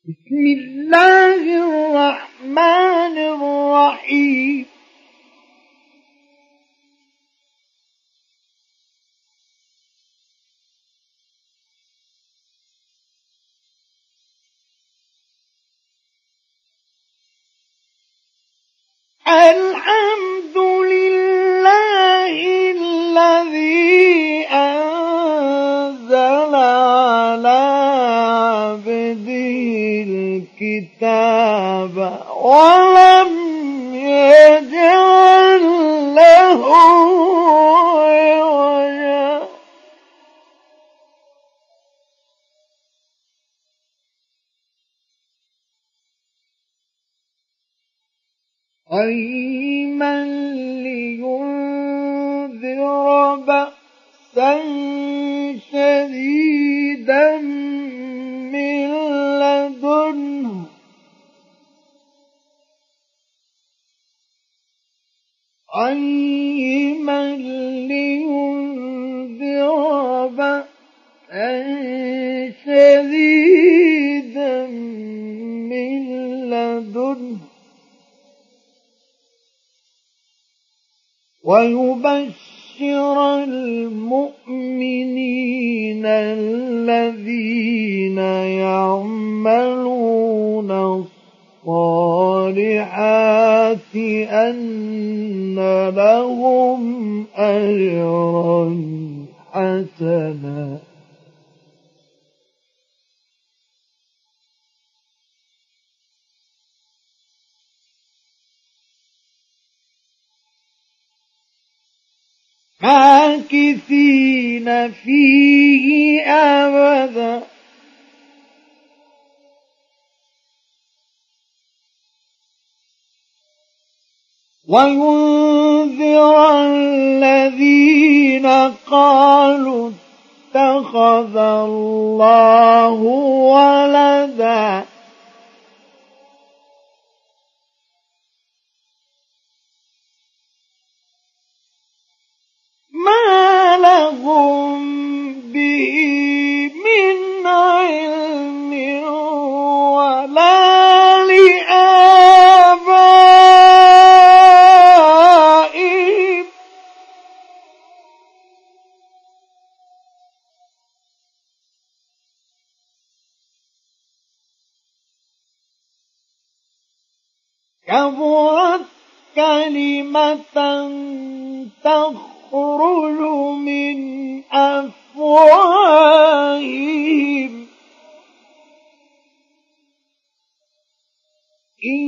بسم الله الرحمن الرحيم الحمد لله الذي أنزل على عبده الكتاب ولم يجعل له عوجا قيما لينذر بأسا شديدا من لدنه قيما لينذر بأسا شديدا من لدنه ويبشر المؤمنين الذين يعملون الصالحات أن لهم أجرا حسنا ماكثين فيه أبدا وينذر الذين قالوا اتخذ الله ولدا ما لهم به من علم ولا لآبائهم كبرت كلمة تخرج من أفواههم إن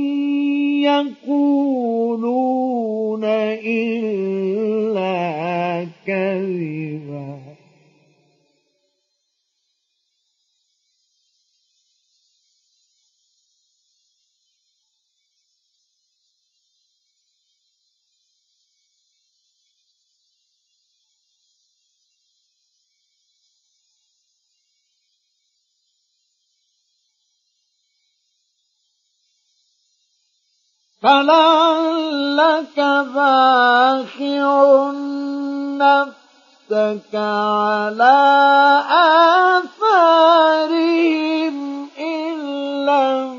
يقولون إلا كذبا فلعلك باخع نفسك على آثارهم إن لم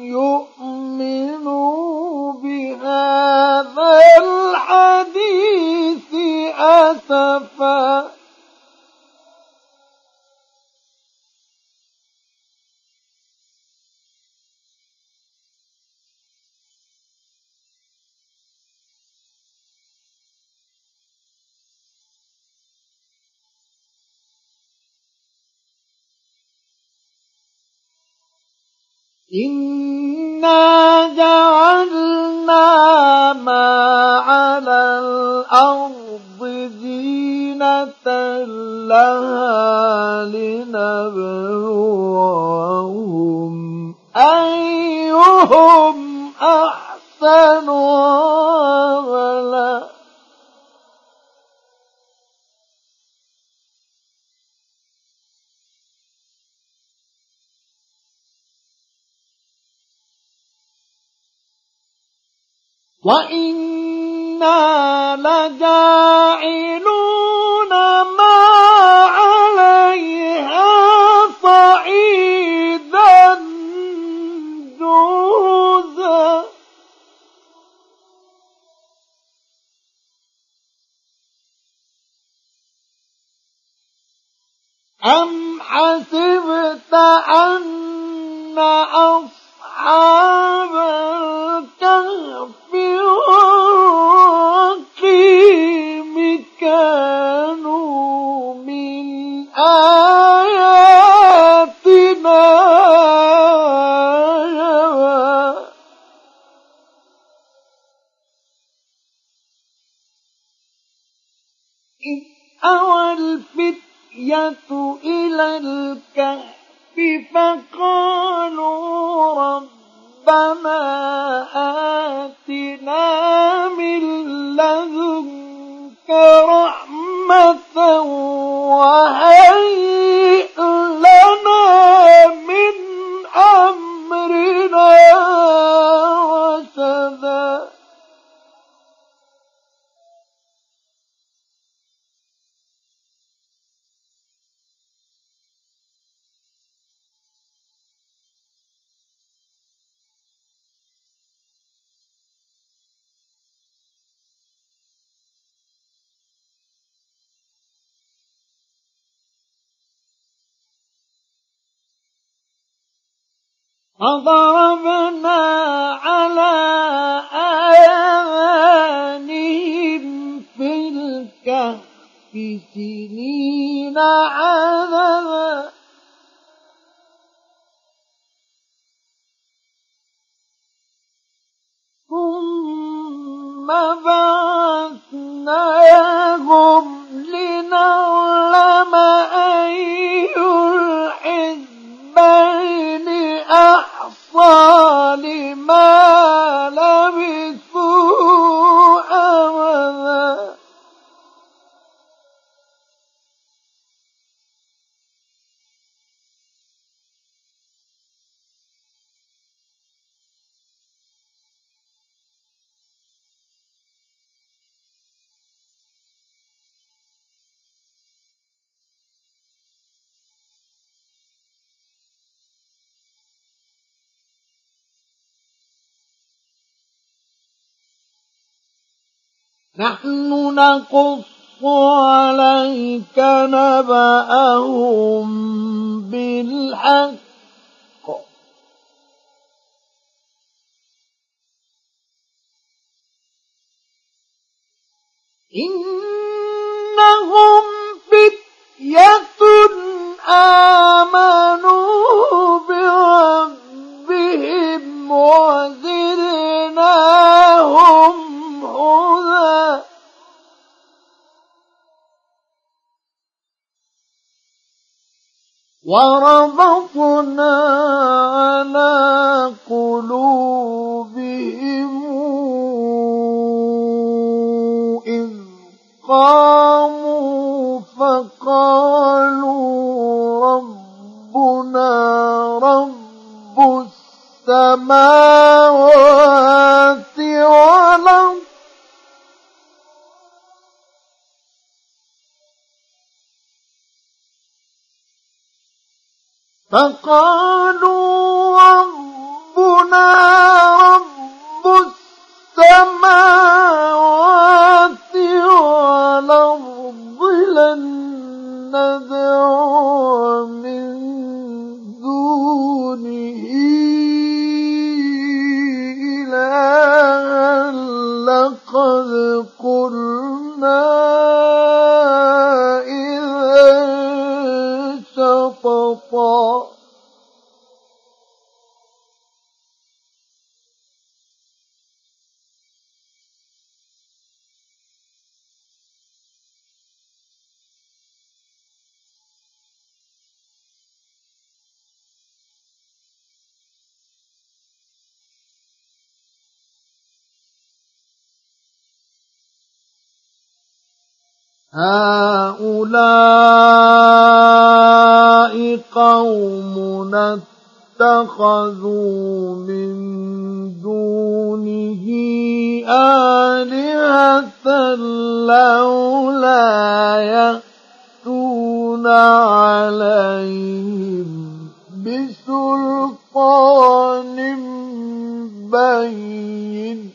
يؤمنوا بهذا الحديث أسفا إنا جعلنا ما على الأرض زينة لها لنبلوهم أيهم أحسن عملا وإنا لجاعلون ما عليها صعيدا أم حسبت أن أصحاب الكهف والرقيم كانوا من آياتنا عجبا إذ أوى الفتية إلى الكهف فقالوا ربنا آتنا من لدنك رحمة وهيئ لنا من أمرنا رشدا فضربنا على آذانهم في الكهف سنين عددا ثم بعثناهم لنعلم أي الحزبين أحصى لما لبثوا أمدا نحن نقص عليك نبأهم بالحق إنهم فتية آمنوا بربهم وزدناهم هدى وربطنا على قلوبهم إذ قاموا فقالوا ربنا رب السماوات والأرض فقالوا ربنا رب السماوات والأرض لن ندعو من دونه إلها لقد قلنا إذا شططا هؤلاء قومنا اتخذوا من دونه آلهة لولا يأتون عليهم بسلطان بين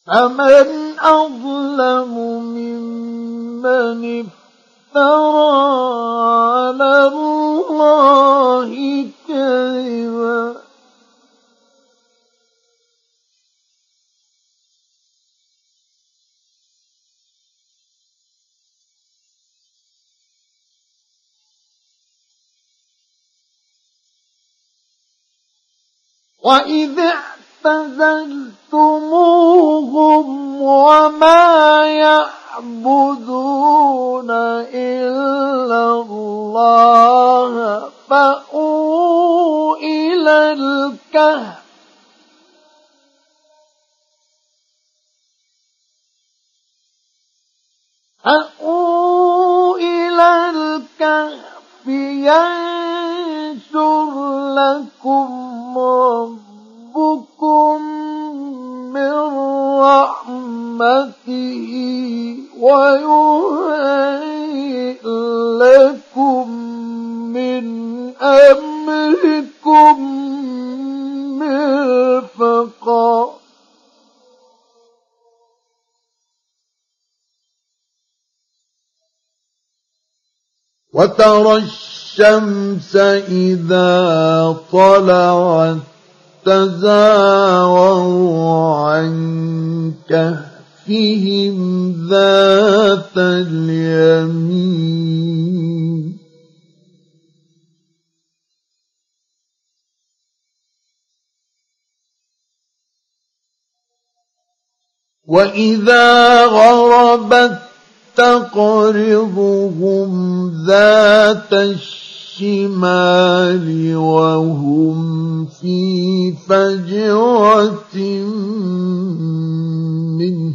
فمن أظلم ممن افترى على الله كذبا وإذ اعتزلتموهم وما يعبدون إلا الله فأووا إلى الكهف ينشر لكم ربكم من رحمته ويهيئ لكم من أمركم مرفقا وترى الشمس إذا طلعت تزاور عن كهفهم ذات اليمين وإذا غربت تقرضهم ذات الشمال وهم في فجوة منه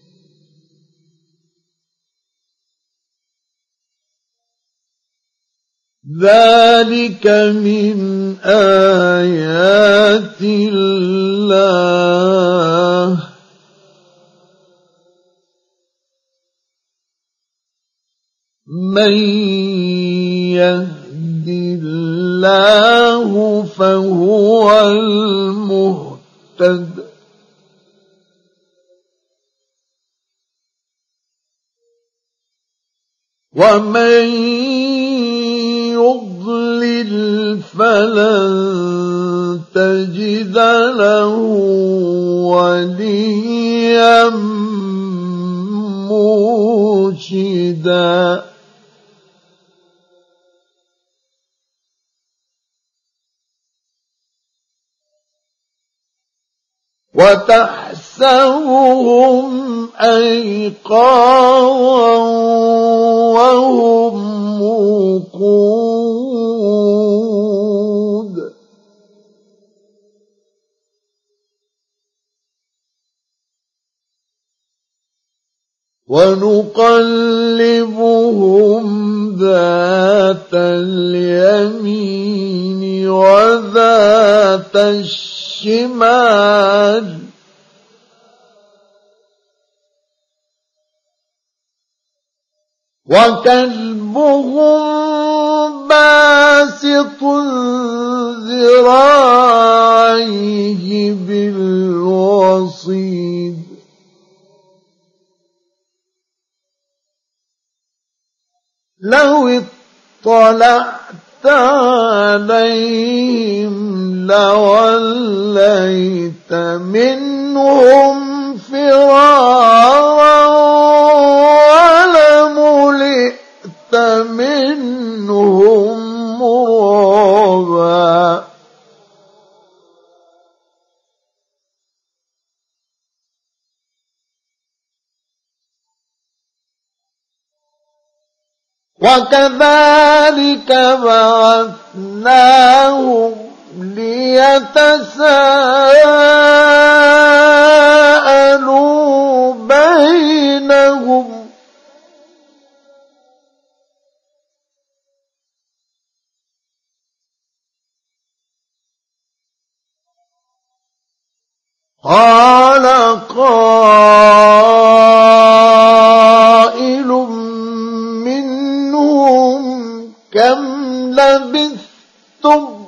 ذلك من آيات الله من يهد الله فهو المهتد ومن يضلل فلن تجد له وليا مرشدا وتحسبهم أيقاظا وهم رقود ونقلبهم ذات اليمين وذات الشمال وكلبهم باسط ذراعيه بالوصيد لو اطلعت عليهم لوليت منهم فرارا ولملئت منهم رعبا وكذلك بعثناهم ليتساءلوا بينهم قال قائل منهم كم لبثتم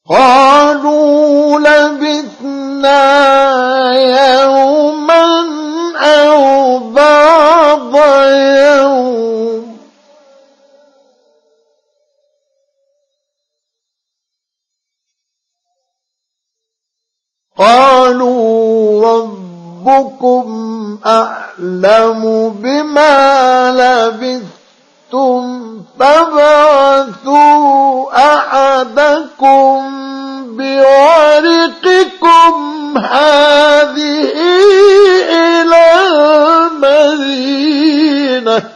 قالوا لبثنا يوما أو بعض يوم قالوا ربكم أعلم بما لبثتم فابعثوا أحدكم بورقكم هذه إلى المدينة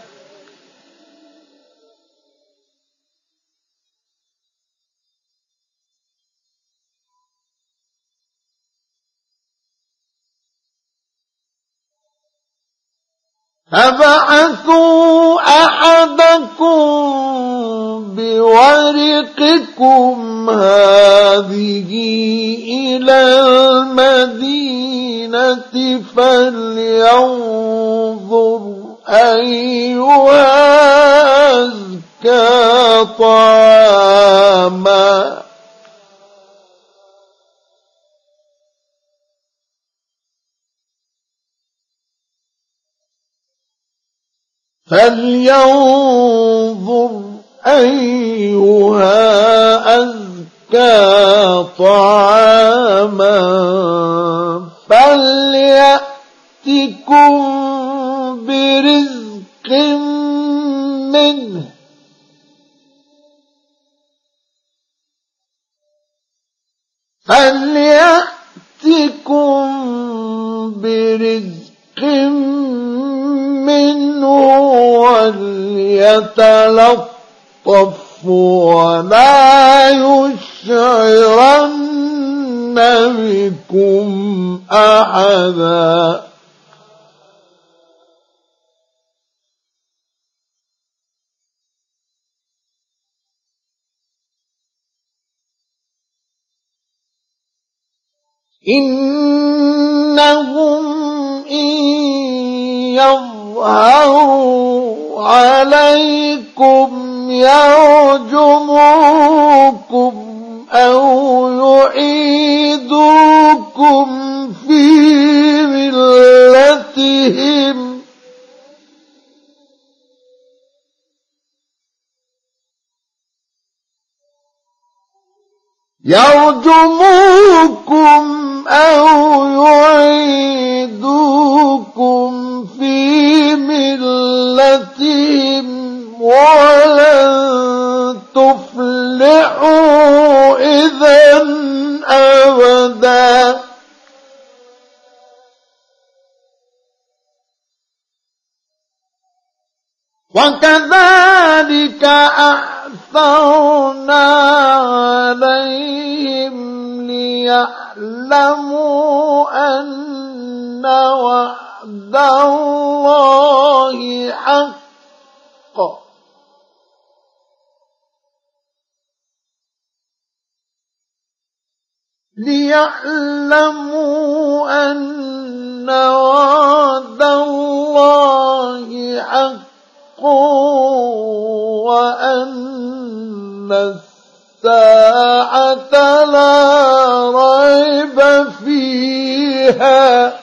فابعثوا أحدكم بورقكم هذه إلى المدينة فلينظر أيها أزكى طعاما فليأتكم برزق منه وليتلطف ولا يشعرن بكم أحدا إنهم إن يظهروا عليكم يرجموكم أو يعيدوكم في ملتهم ولن تفلحوا إذا أبدا وكذلك أعثرنا عليهم ليعلموا أن وعد الله حق وأن الساعة لا ريب فيها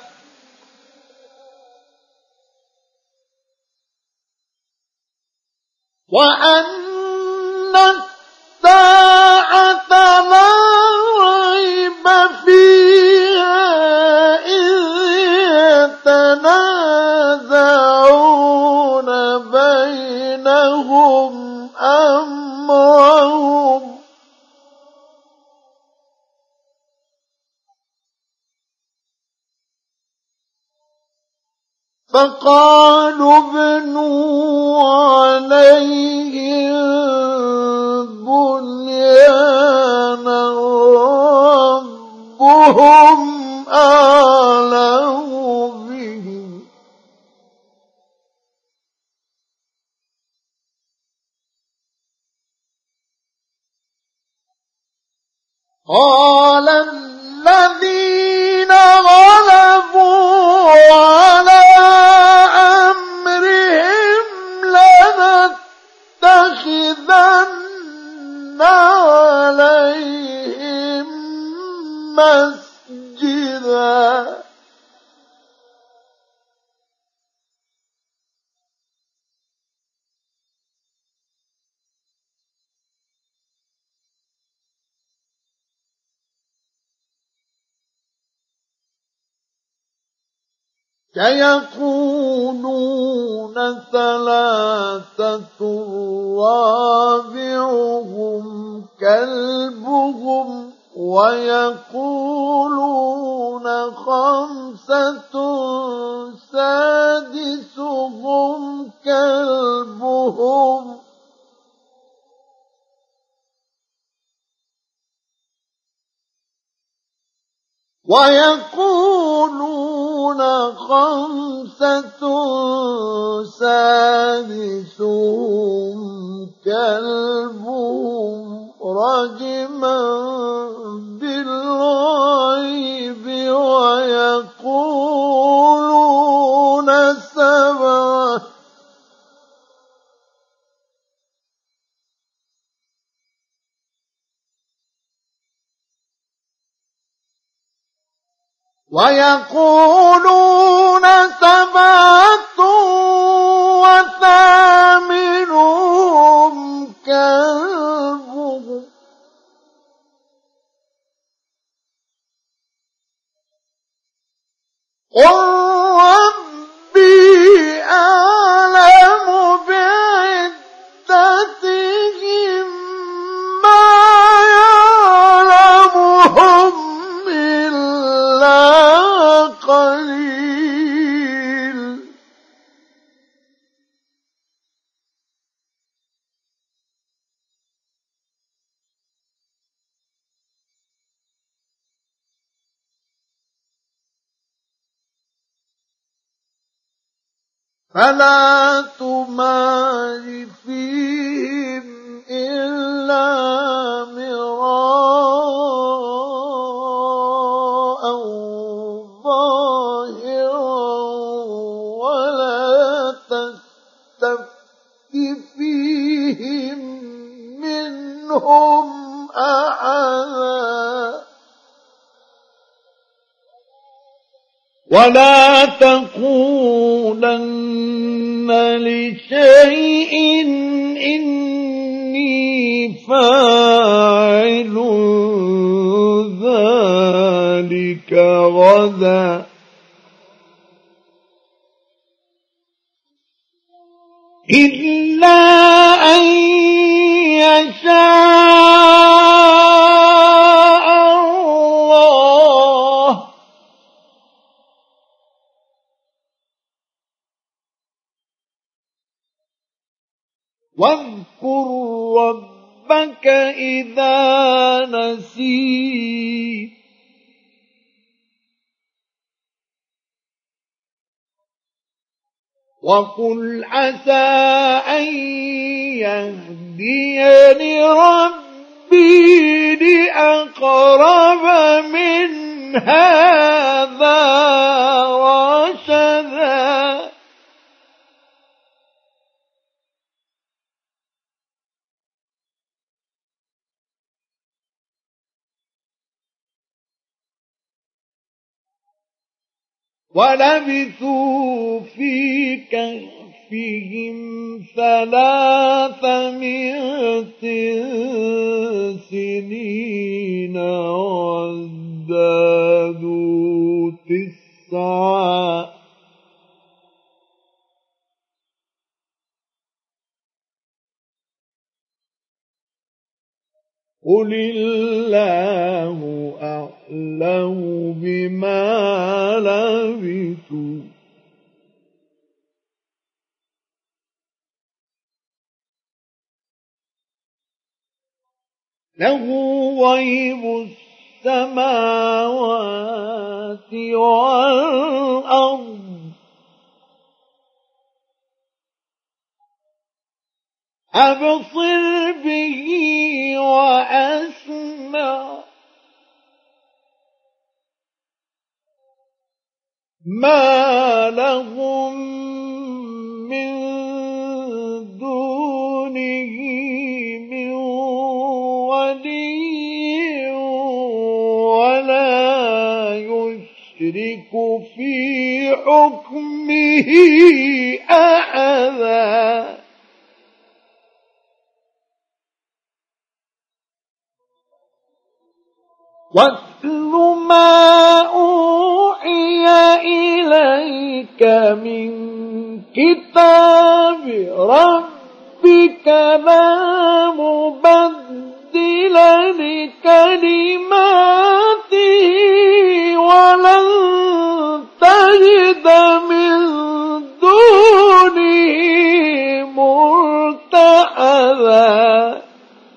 إذ يتنازعون بينهم أمرهم فقالوا ابنوا عليهم بنيانا ربهم أعلم بهم قال الذين غلبوا على أمرهم لنتخذن عليهم مسجدا سيقولون ثلاثة رابعهم كلبهم ويقولون خمسة سادسهم كلبهم ويقولون خمسة سادسهم كلبهم رجما بالغيب ويقولون سبعة وثامنهم كلبهم قل ربي أعلم بعدتهم ما يعلمهم إلا قليل فلا تمار فيهم إلا مراء ظاهرا ولا تستفت فيهم منهم أحدا ولا تقولن لشيء إني فاعل ذلك غدا إلا أن يشاء الله واذكر ربك إذا نسيت وقل عسى أن يهديني ربي لأقرب من هذا رشدا ولبثوا في كهفهم 300 سنين وازدادوا 9 قل الله أعلم بما لبثوا له غيب السماوات والأرض أبصر به وأسمع ما لهم من دونه من ولي ولا نشرك في حكمه أحدا واتل ما أوحي إليك من كتاب ربك لا مبدل لكلماته ولن تجد من دونه ملتحدا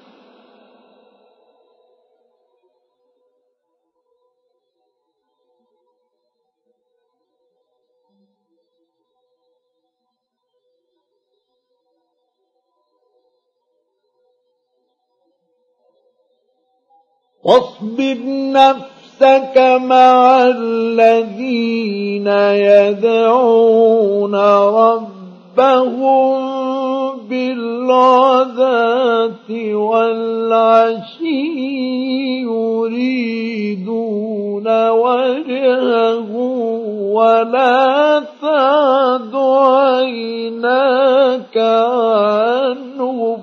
واصبر نفسك مع الذين يدعون ربهم بالغداة والعشي يريدون وجهه ولا تعد عيناك عنهم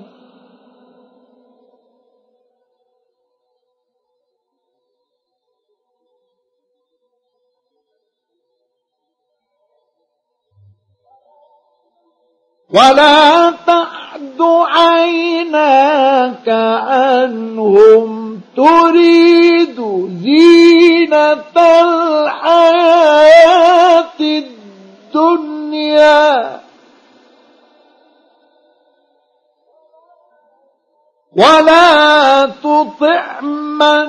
ولا تعد عيناك عنهم تريد زينة الحياة الدنيا ولا تطع من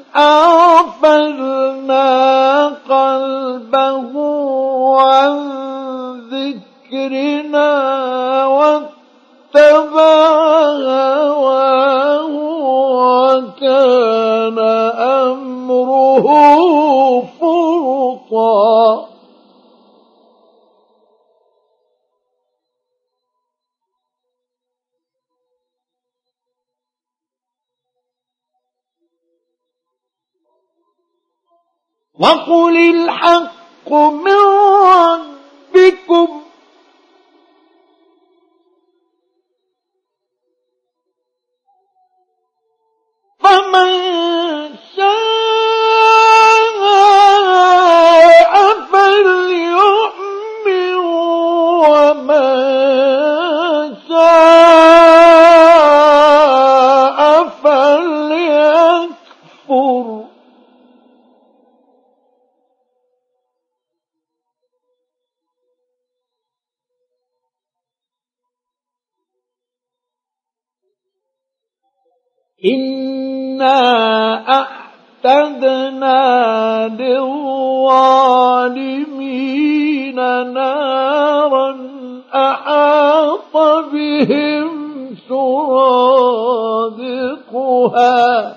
أغفلنا قلبه عن ذكرنا واتبع هواه وكان أمره فرطا وقل الحق من ربكم فمن شاء فليؤمن ومن شاء فليكفر إنا أعتدنا للظالمين نارا أحاط بهم سرادقها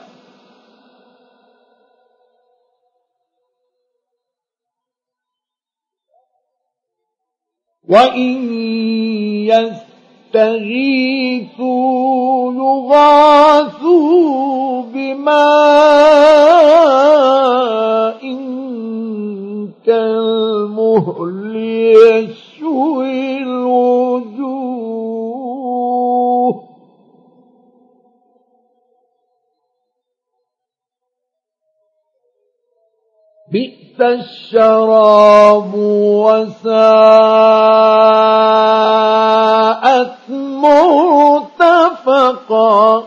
وإن يستغيثوا يغاثوا بماء كالمهل يشوي الوجوه بئس الشراب وساءت مرتفقا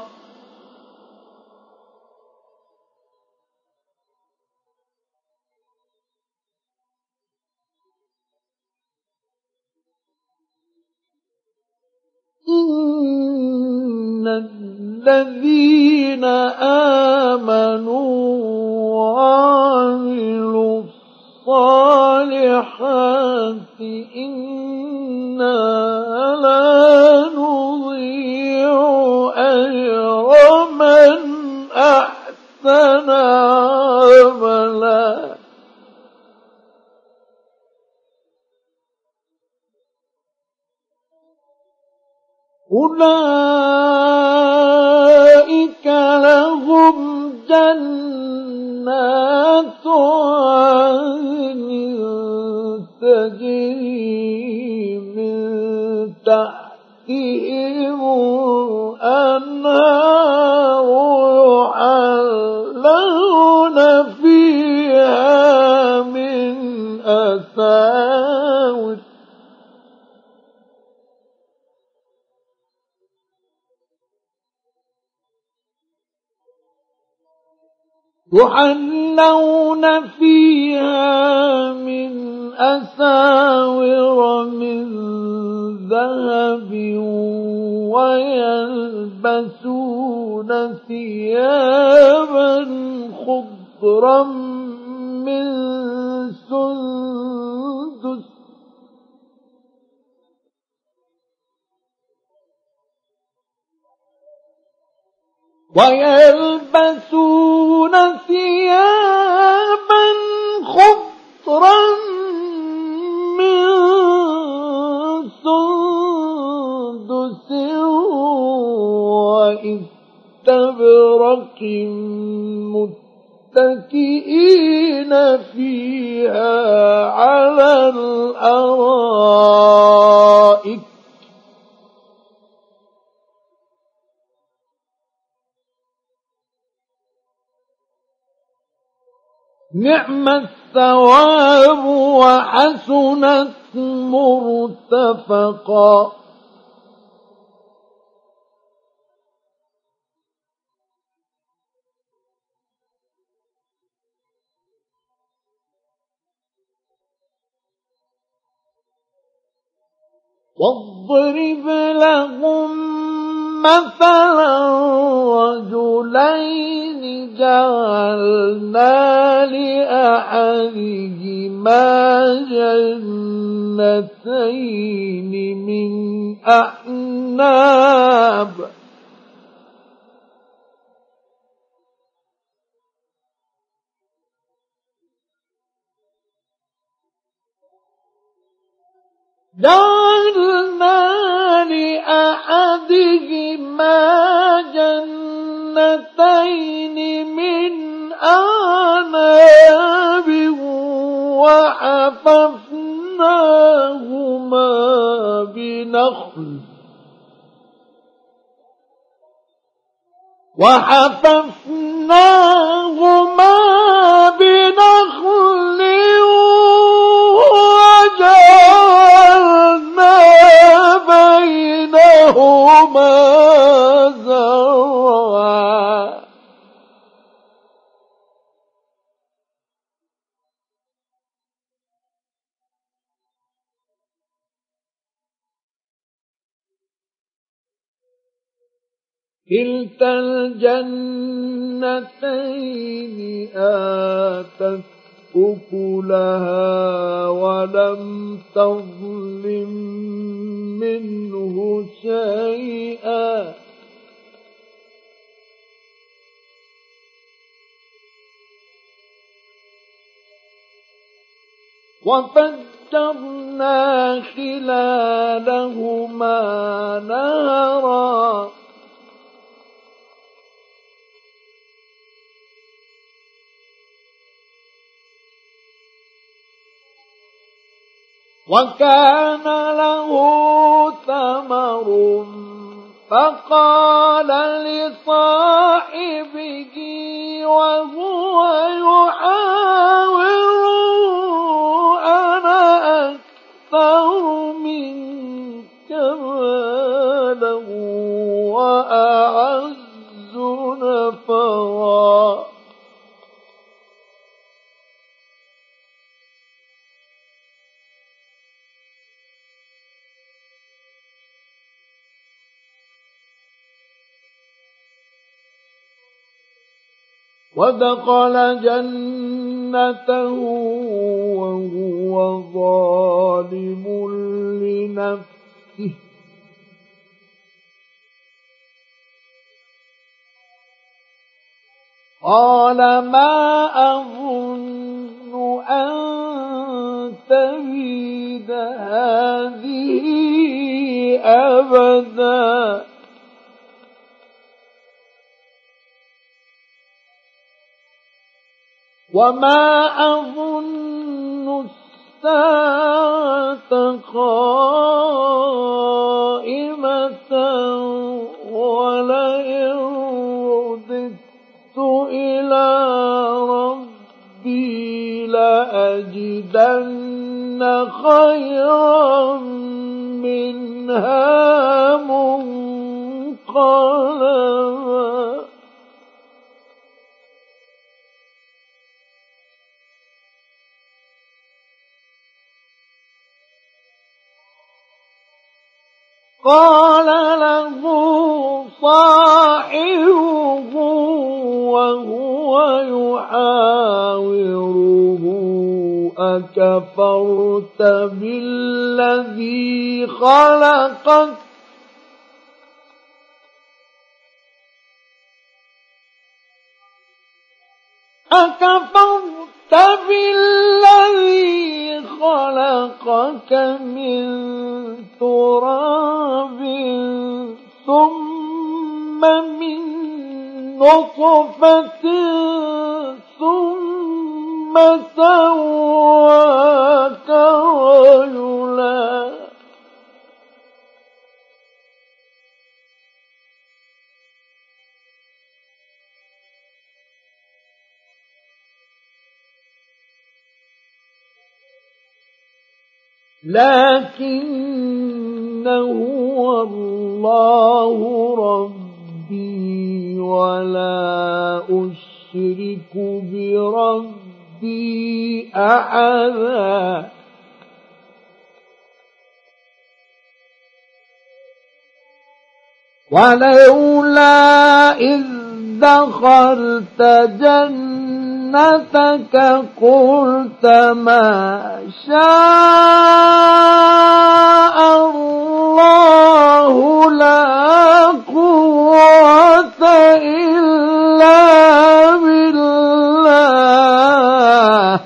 إن الذين آمنوا وعملوا الصالحات إنا لا نضيع أجر من أحسن عملا أولئك لهم جنات عدن يحلون فيها من أساور من ذهب ويلبسون ثيابا خضرا من سندس وإستبرق متكئين فيها على الأرائك نعم الثواب وحسنت مرتفقا. واضرب لهم مثلا رجلين جعلنا لأحدهما جنتين من أعناب وحففناهما بنخل وجعلنا بينهما زرعا. كلتا الجنتين آتت أكلها ولم تظلم منه شيئا وفجرنا خلالهما نهرا وكان له ثمر فقال لصاحبه وهو يحاوره أنا أكثر منك مالا وأعز نفرا. ودخل جنته وهو ظالم لنفسه قال ما أظن أن تبيد هذه أبدا وما أظن الساعة قائمة ولئن رددت إلى ربي لأجدن خيرا منها منقلبا. قال له صاحبه وهو يحاوره أكفرت بالذي خلقك أكفرت بالذي خلقك من تراب ثم من نطفة ثم سواك رجلا لكن هو الله ربي ولا أشرك بربي أحدا ولولا إذ دخلت جنتك قلت ما شاء الله لا قوة إلا بالله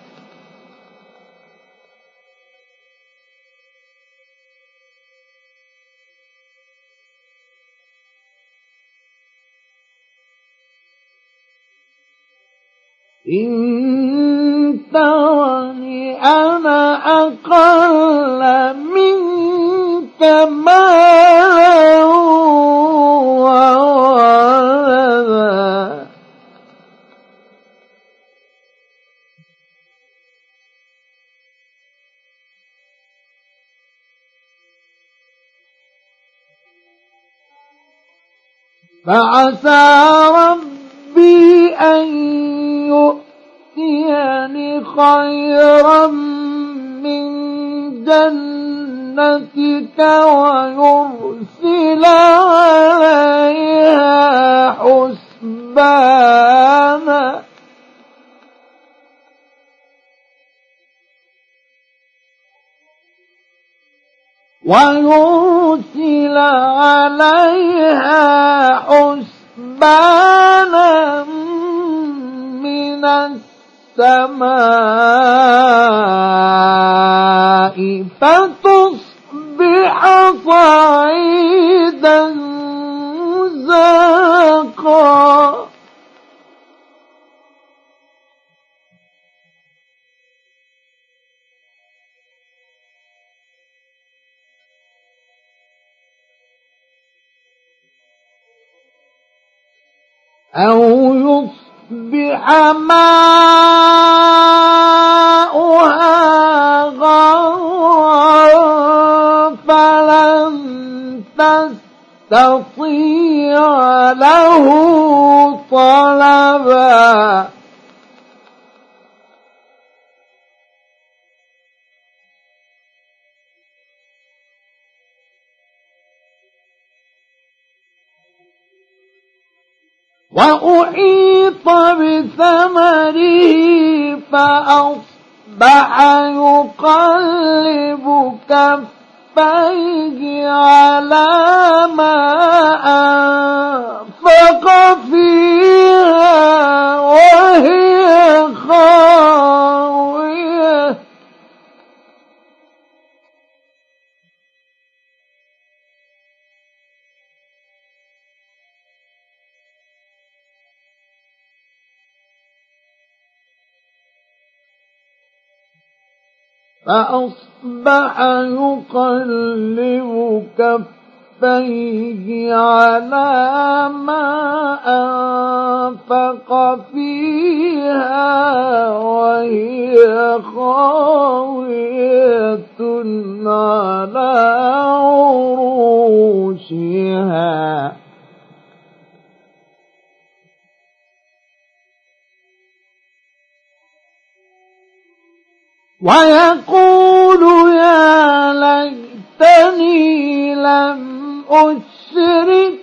إن ترني أنا أقل منك مالا وولدا فعسى ربي أن يؤتيني خيرا من جنتك ويرسل عليها حسبانا من السماء فتصبح صعيدا زلقا أو يصبح ماؤها غورا فلن تستطيع له طلبا وأحيط بثمره فأصبح يقلب كفيه على ما أنفق فيها وهي خاوية فأصبح يقلب كفيه على ما أنفق فيها وهي خاوية على عروشها ويقول يا ليتني لم أشرك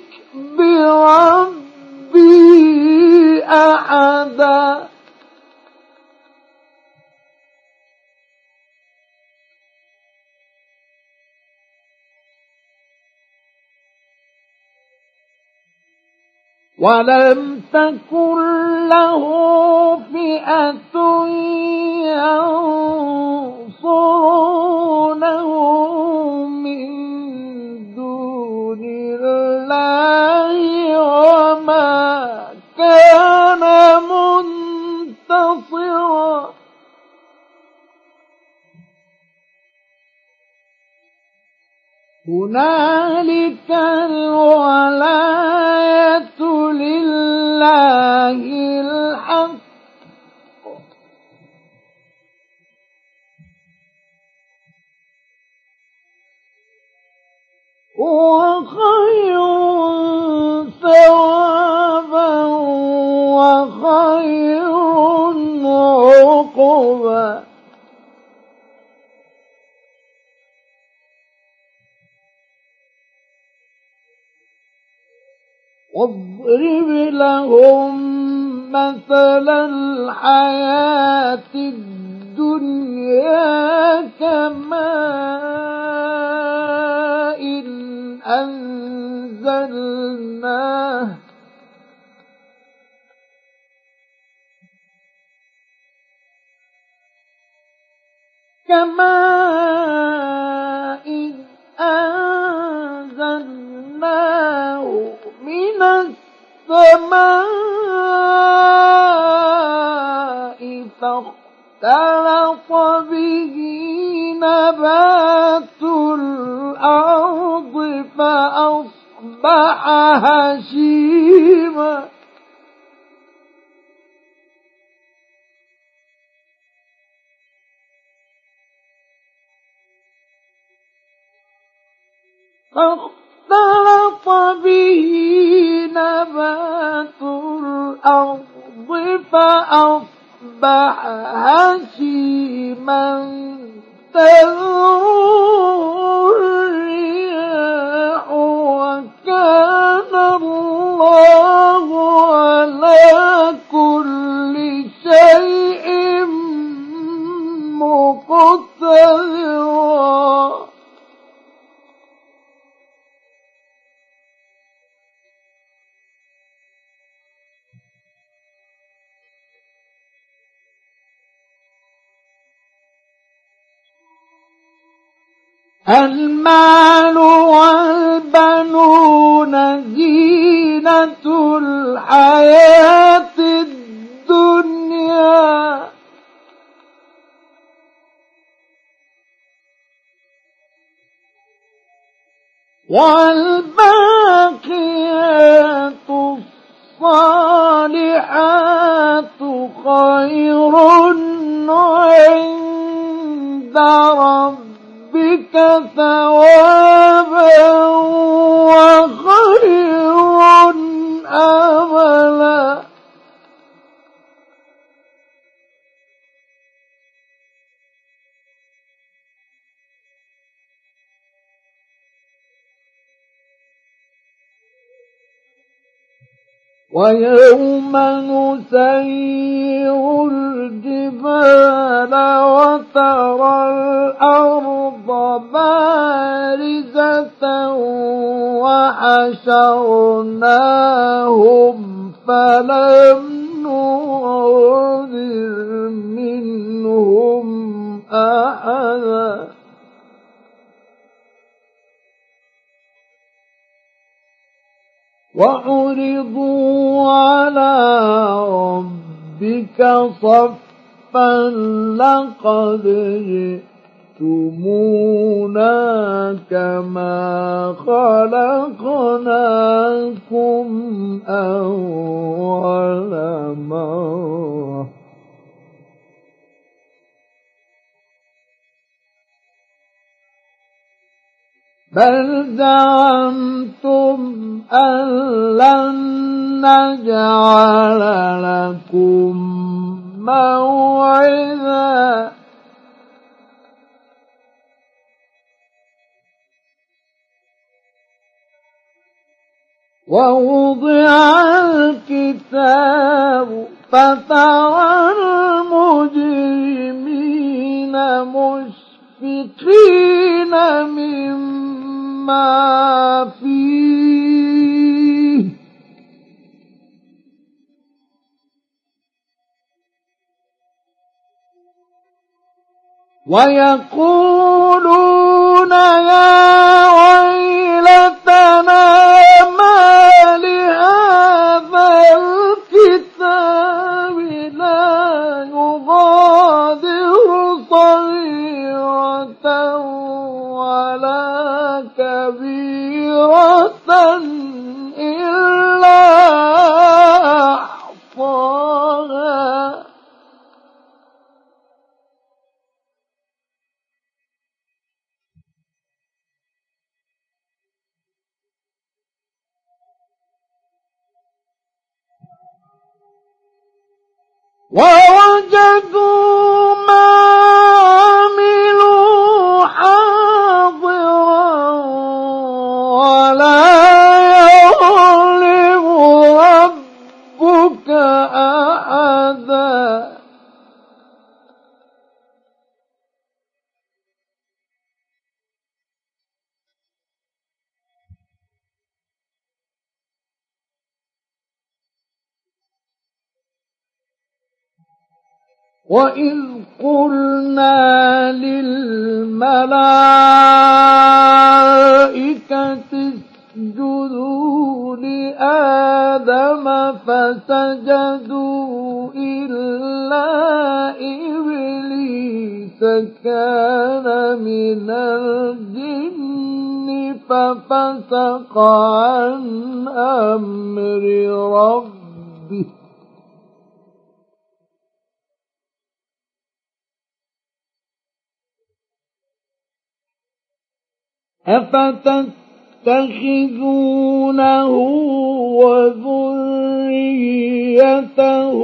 بربي أحدا ولم تكن له فئة ينصرونه من دون الله وما كان منتصرا هنالك الولاية لله الحق هو خير ثوابا وخير عقبا واضرب لهم مثل الحياة الدنيا كماء أنزلناه من السماء فاختلط به نبات الأرض فأصبح هشيما فاختلط به نبات الأرض فأصبح هشيما تذروه الرياح وكان الله على كل شيء مقتدرا المال والبنون زينة الحياة الدنيا والباقيات الصالحات خير عند ربك ثوابا وخير أملا ويوم نسير الجبال وترى الأرض بارزة وحشرناهم فلم نغادر منهم أحدا وعرضوا على ربك صفا لقد جئتمونا كما خلقناكم أول مرة بل زعمتم أن لن نجعل لكم موعدا ووضع الكتاب فترى المجرمين مشفقين مما فيه ويقولون يا ويلتنا ما لهذا الكتاب لا يغادر صغيرة ولا كبيرة إلا أحصاها ووجدوا ما عملوا حاضرا ولا يظلم ربك أحدا وإذ قلنا للملائكة اسجدوا لآدم فسجدوا إلا إبليس كان من الجن ففسق عن أمر ربه أفتتخذونه وذريته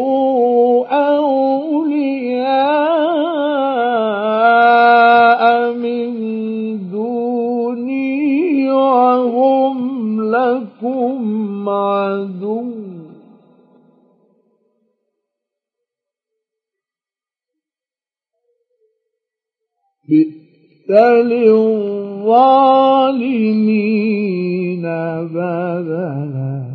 أولياء من دوني وهم لكم عدو للظالمين بدلا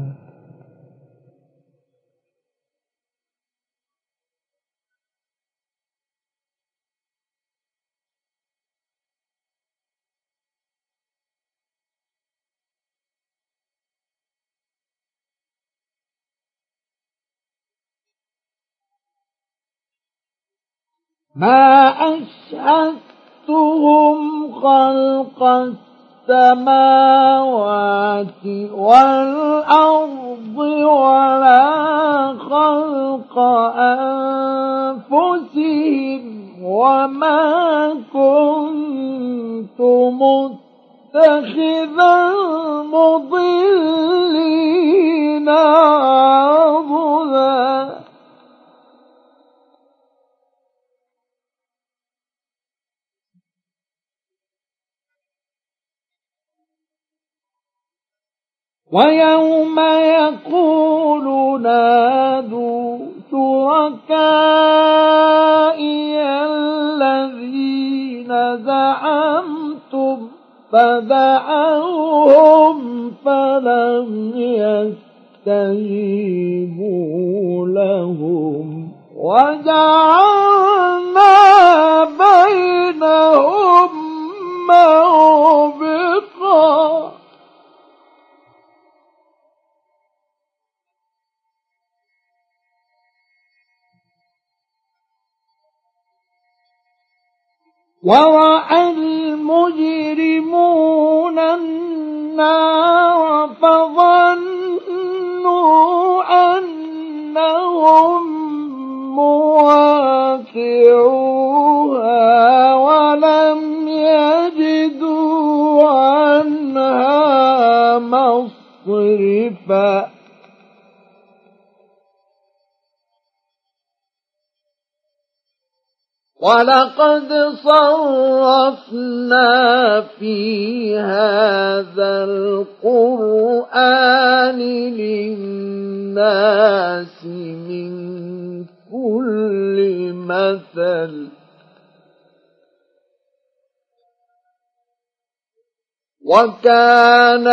ما أشهدتهم خلق السماوات والأرض ولا خلق أنفسهم وما كنت متخذ المضلين عضدا ويوم يقول نادوا شركائي الذين زعمتم فدعوهم فلم يستجيبوا لهم وجعلنا بينهم موبقا ورأى المجرمون النار فظنوا أنهم مواقعوها ولم يجدوا عنها مصرفا وَلَقَدْ صَرَّفْنَا فِي هَذَا الْقُرْآنِ لِلنَّاسِ مِنْ كُلِّ مَثَلٍ وَكَانَ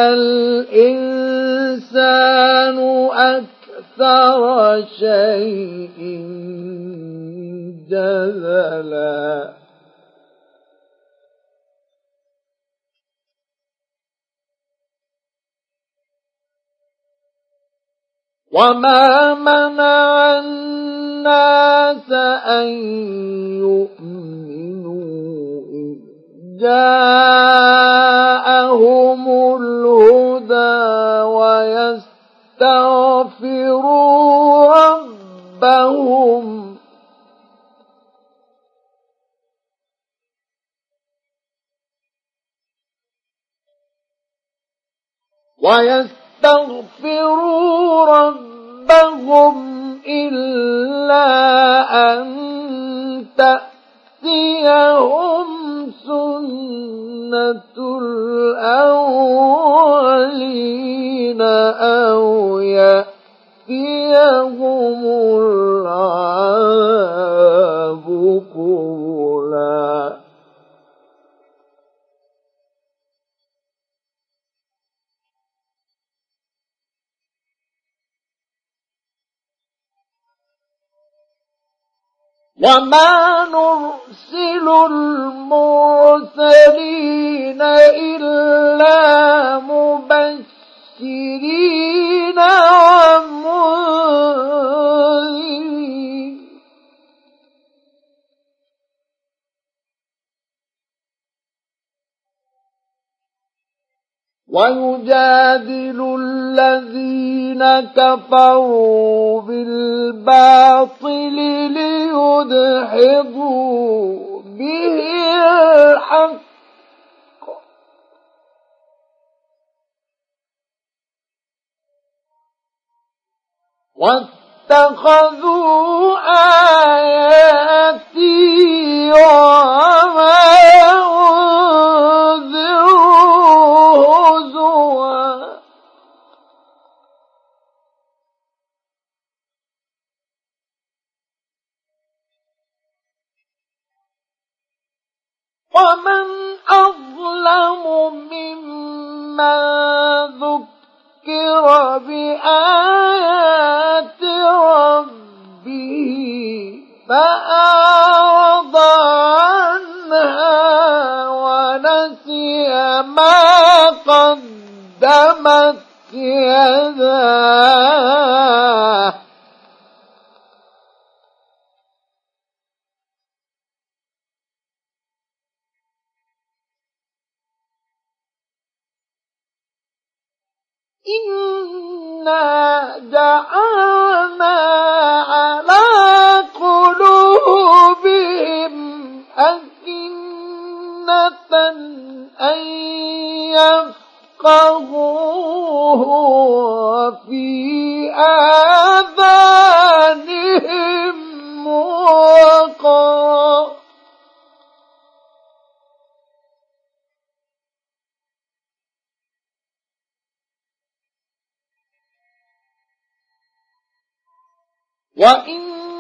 الْإِنسَانُ أَكْثَرَ شَيْءٍ جَدَلًا وَمَا مَنَعَ النَّاسَ أَن يُؤْمِنُوا إِذْ جَاءَهُمُ الْهُدَى ويستغفروا ربهم إلا أن تأتيهم سنة الأولين أو يأتيهم العذاب قبلا وما نرسل المرسلين إلا مبشرين ومنذرين ويجادل الذين كفروا بالباطل ليدحضوا به الحق واتخذوا آياتي وما ومن أظلم ممن ذكر بآيات ربه فأعرض عنها ونسي ما قدمت يداه إنا جعلنا على قلوبهم أكنة أن يفقهوه وفي آذانهم وقرا وإن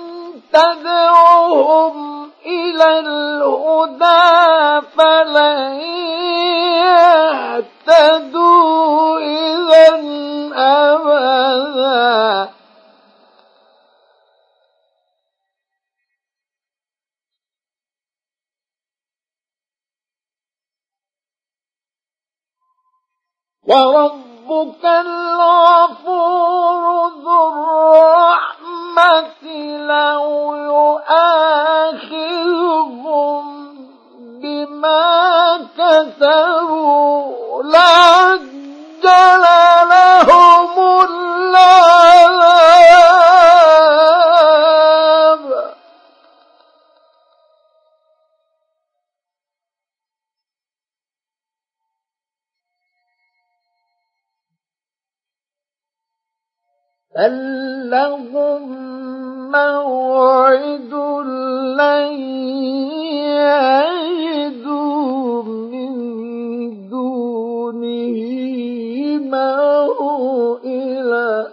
تدعوهم إلى الهدى فلن يهتدوا إذا أبدا وربك الغفور ذو الرحمة لو يؤاخذهم بما كسبوا لعجل لهم العذاب بل لهم موعد لن يجدوا من دونه موئلا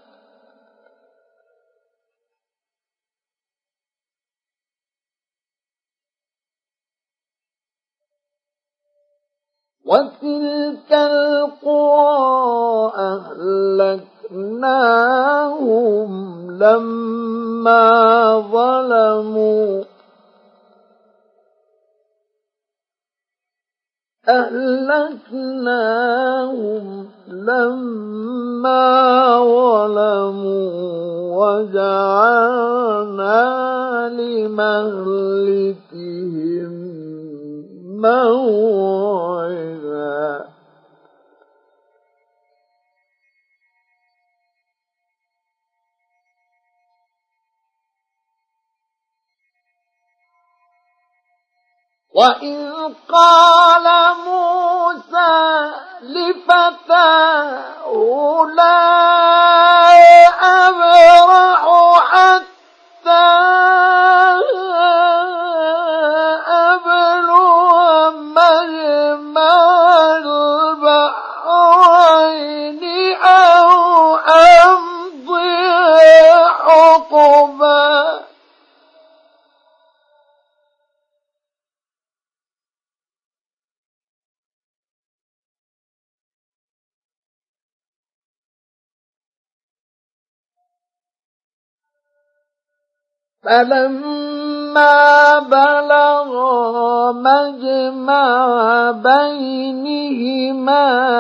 وتلك القرى أهلكناهم لما ظلموا وجعلنا لمهلكهم موعدا وإذ قال موسى لفتاه لا أبرح حتى أبلغ مجمع البحرين أو أمضي حقبا فلما بلغا مجمع بينهما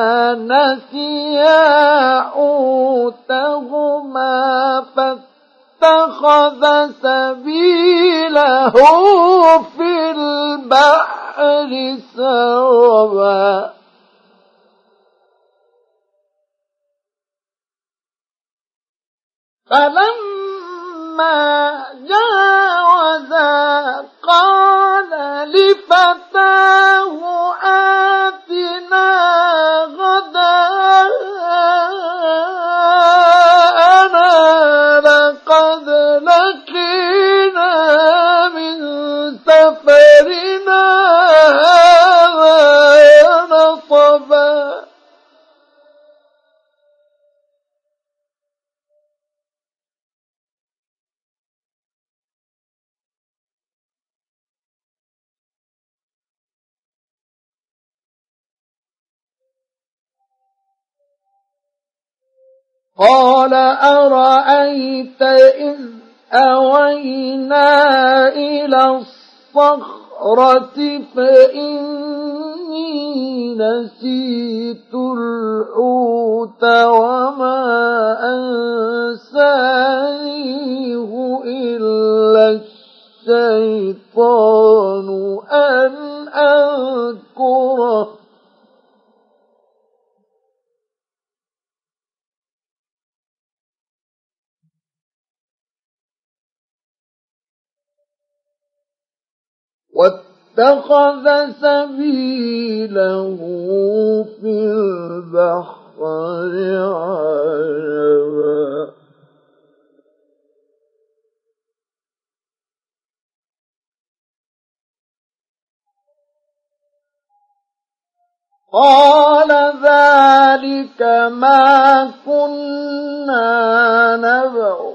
نسيا حوتهما فاتخذ سبيله في البحر سربا فلما جاوزا قال لفتاه آتنا غداءنا لقد لقينا من سفرنا هذا نصبا قال أرأيت إذ أوينا إلى الصخرة فإني نسيت الحوت وما أنسانيه إلا الشيطان أن أذكره واتخذ سبيله في البحر عجبا قال ذلك ما كنا نبغ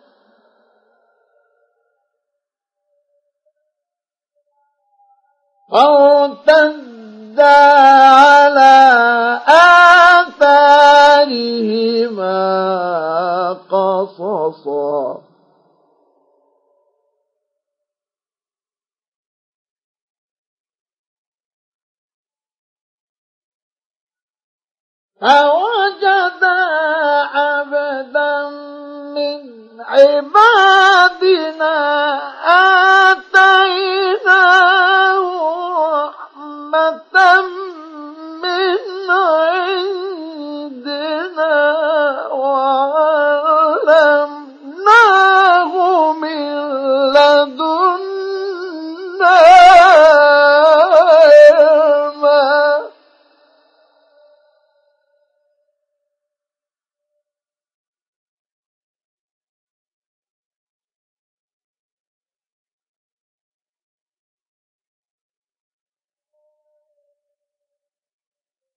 فارتدا على آثارهما قصصا فوجدا عبدا من عبادنا آتيناه رحمة من عندنا وعلمناه من لدنا علما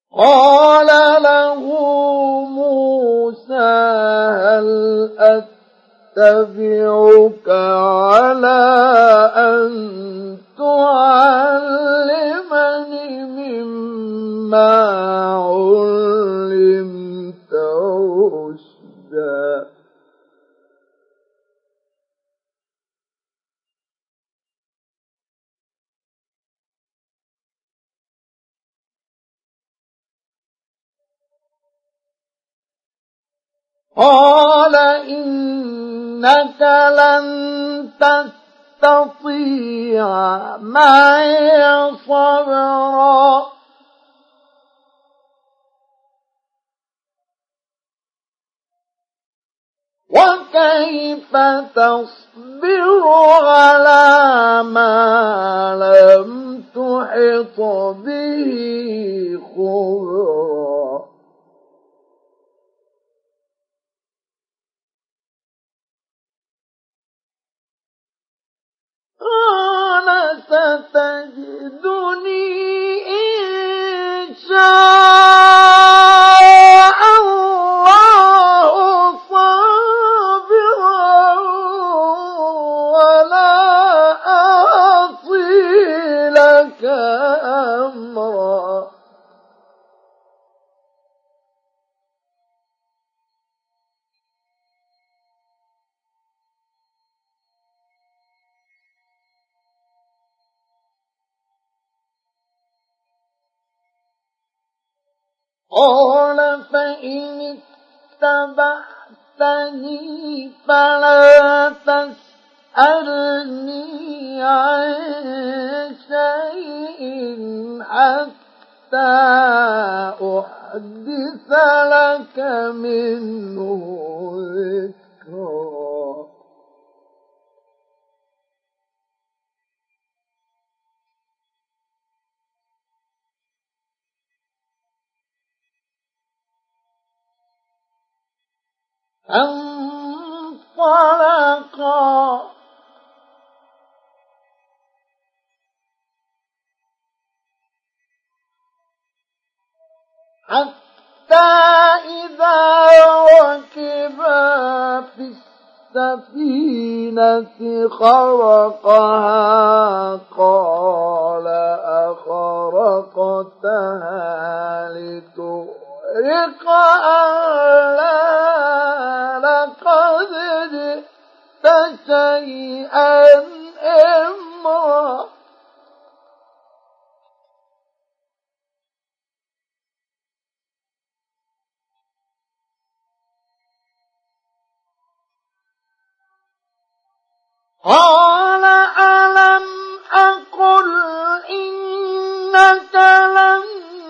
قال له موسى هل أتبعك على أن تعلمني مما علمت رشدا قال إنك لن تستطيع معي صبرا وكيف تصبر على ما لم تحط به خبرا قال ستجدني إن شاء الله صابرا ولا أعصي لك أمرا قال فإن اتبعتني فلا تسألني عن شيء حتى أحدث لك منه ذكرا انطلقا حتى إذا ركبا في السفينة خرقها قال أخرقتها لتغرق أهلها لقد جئت شيئا إمرا قال ألم أقل إنك لن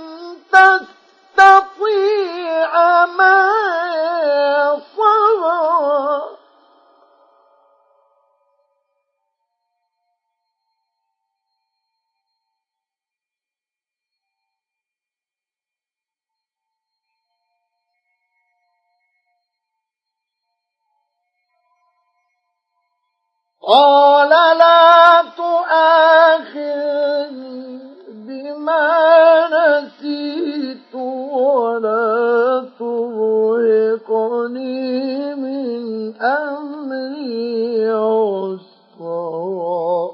تستطيع معي صبرا قال لا تؤاخذني بما نسيت ولا ترهقني من أمري عسرا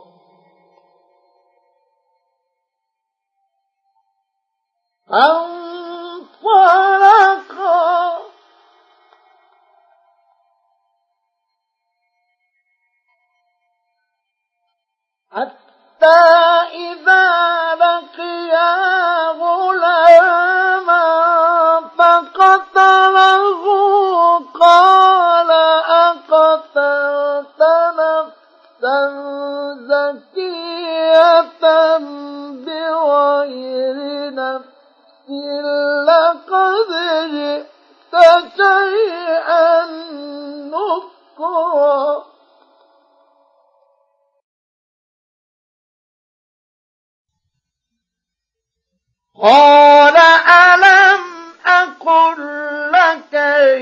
فانطلقا حتى إذا لقيا غلاما فقتله قال أقتلت نفسا زكية بغير نفس لقد جئت شيئا نكرا قال ألم أقل لك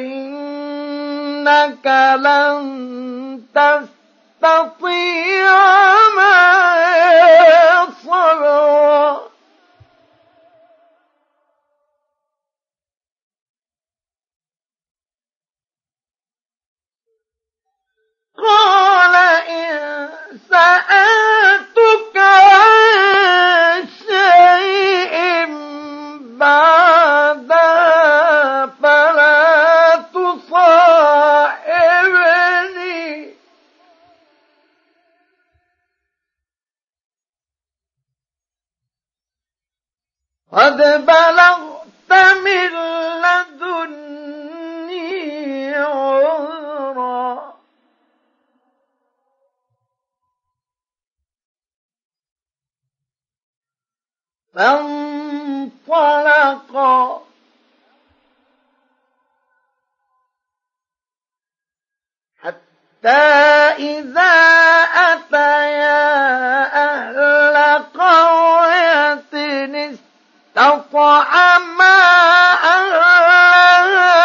إنك لن تستطيع معي صبرا قد بلغت من لدني عذرا فانطلقا حتى إذا أتيا أهل قرية استطعما أهلها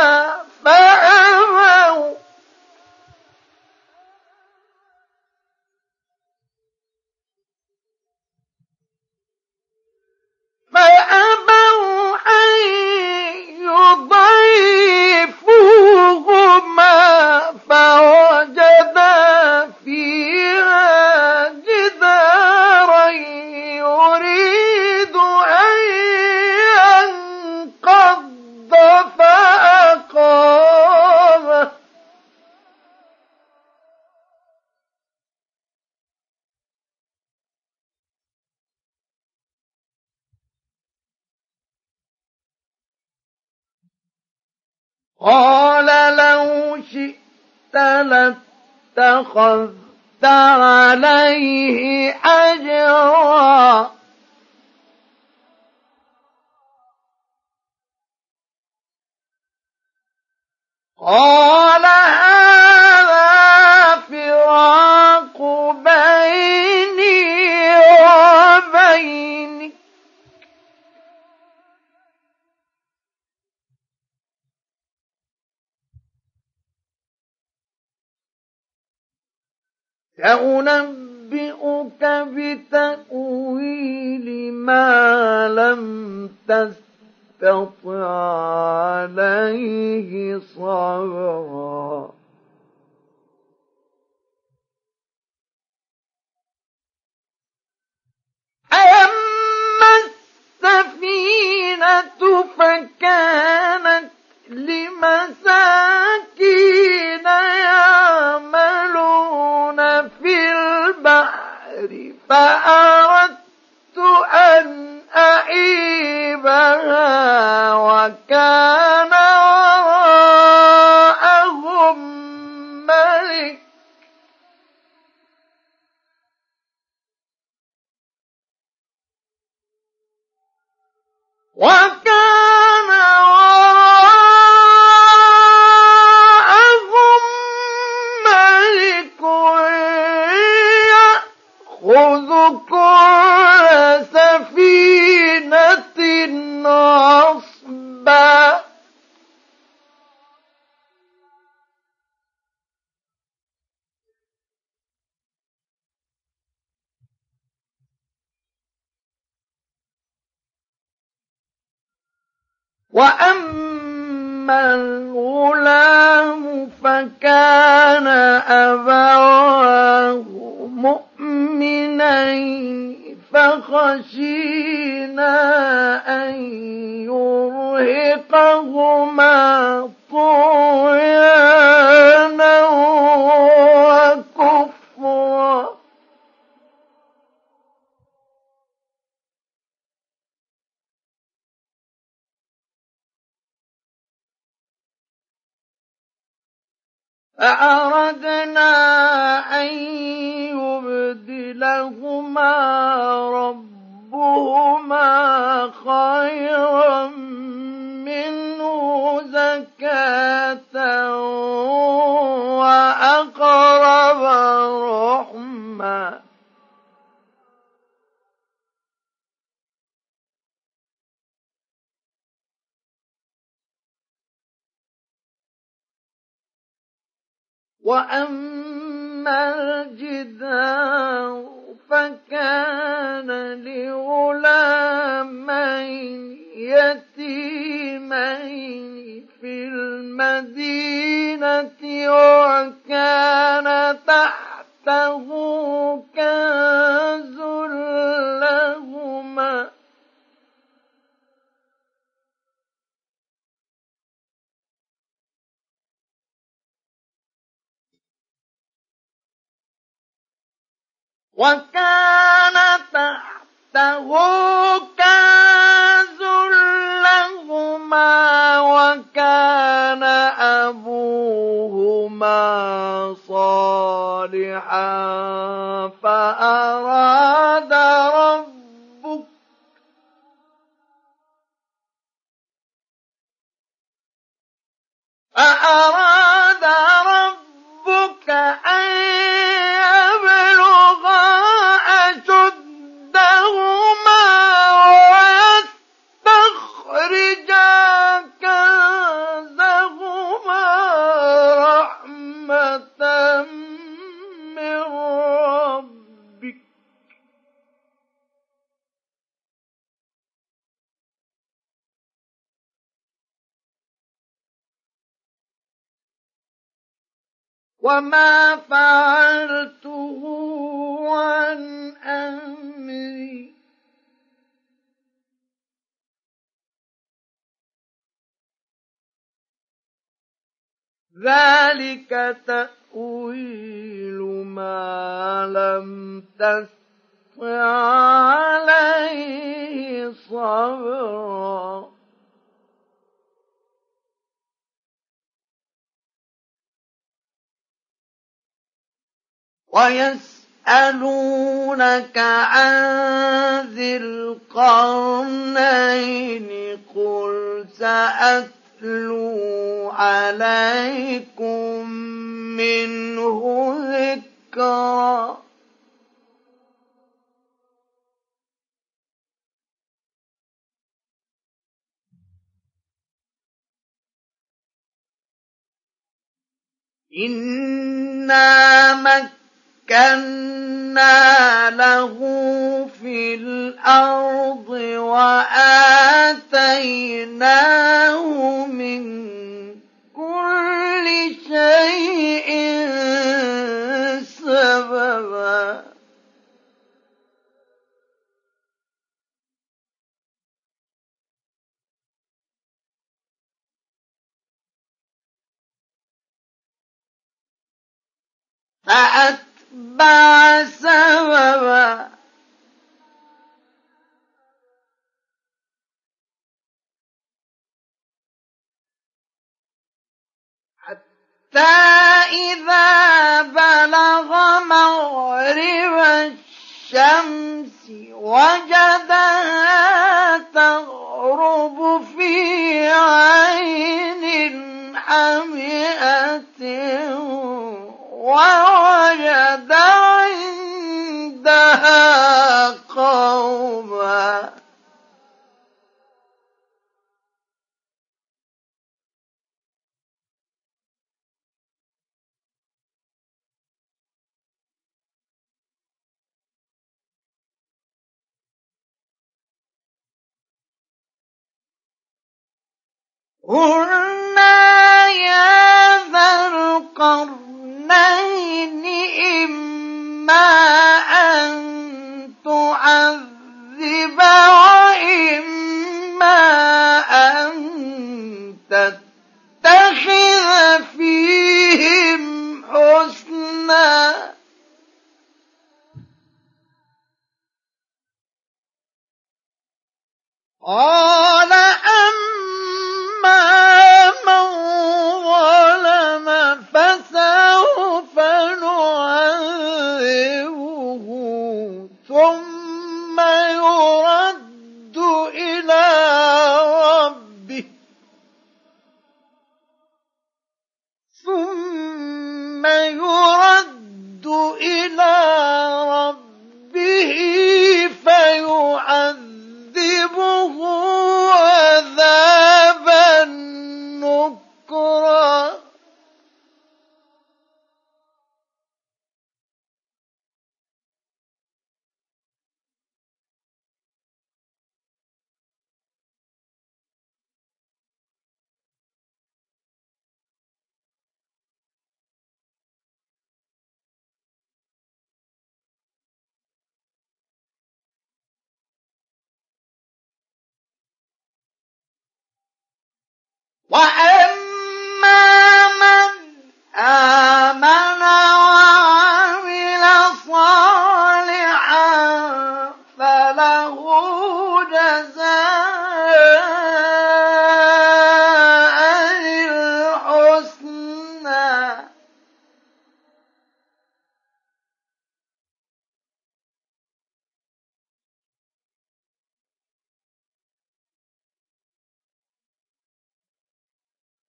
فأبوا أن يضيفوهما فوجدا فيها جدارا يريد أن ينقض فأقامه قال لو شئت لاتخذت عليه أجرا قال هذا فراق بيني وبينك سأنبئك بتأويل ما لم تستطع عليه صبرا أما السفينة فكانت لمساكين يعملون في البحر فأردت أن أعيبها وكان وراءهم ملك يأخذ كل سفينة غصبا وأما الغلام فكان أبواه مؤمنين فخشينا أن يرهقهما طغيانا وكفرا فأردنا أن يبدلهما ربهما خيرا منه زكاة وأقرب رحما وأما الجدار فكان لغلامين يتيمين في المدينة وكان تحته كنز لهما وكان تحته كنز صالحا فأراد ربك أن يبلغا أشدهما ويستخرجا كنزهما رحمة من ربك وما فعلته عن أمري ذلك تأويل ما لم تستطع عليه صبرا ويسألونك عن ذي القرنين قل سأتلو عليكم منه ذكرا إنا مكنا له في الأرض وآتيناه من كل شيء سببا فأتبع سببا حتى إذا بلغ مغرب الشمس وجدها تغرب في عين حمئة ووجد عندها قوما قلنا يا ذا القرنين إما أن تعذب وإما أن تتخذ فيهم حسنا قال أما من ظلم فسوف نعذبه ثم يرد إلى ربه فيعذبه عذابا نكرا وأما من آمن وعمل صالحا فله جزاء الحسنى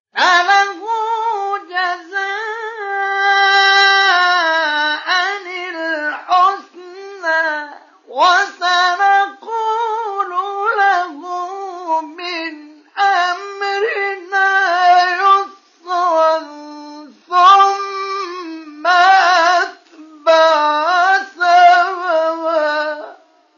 فله جزاء الحسنى وسنقول له من أمرنا يسرا ثم أتبع سببا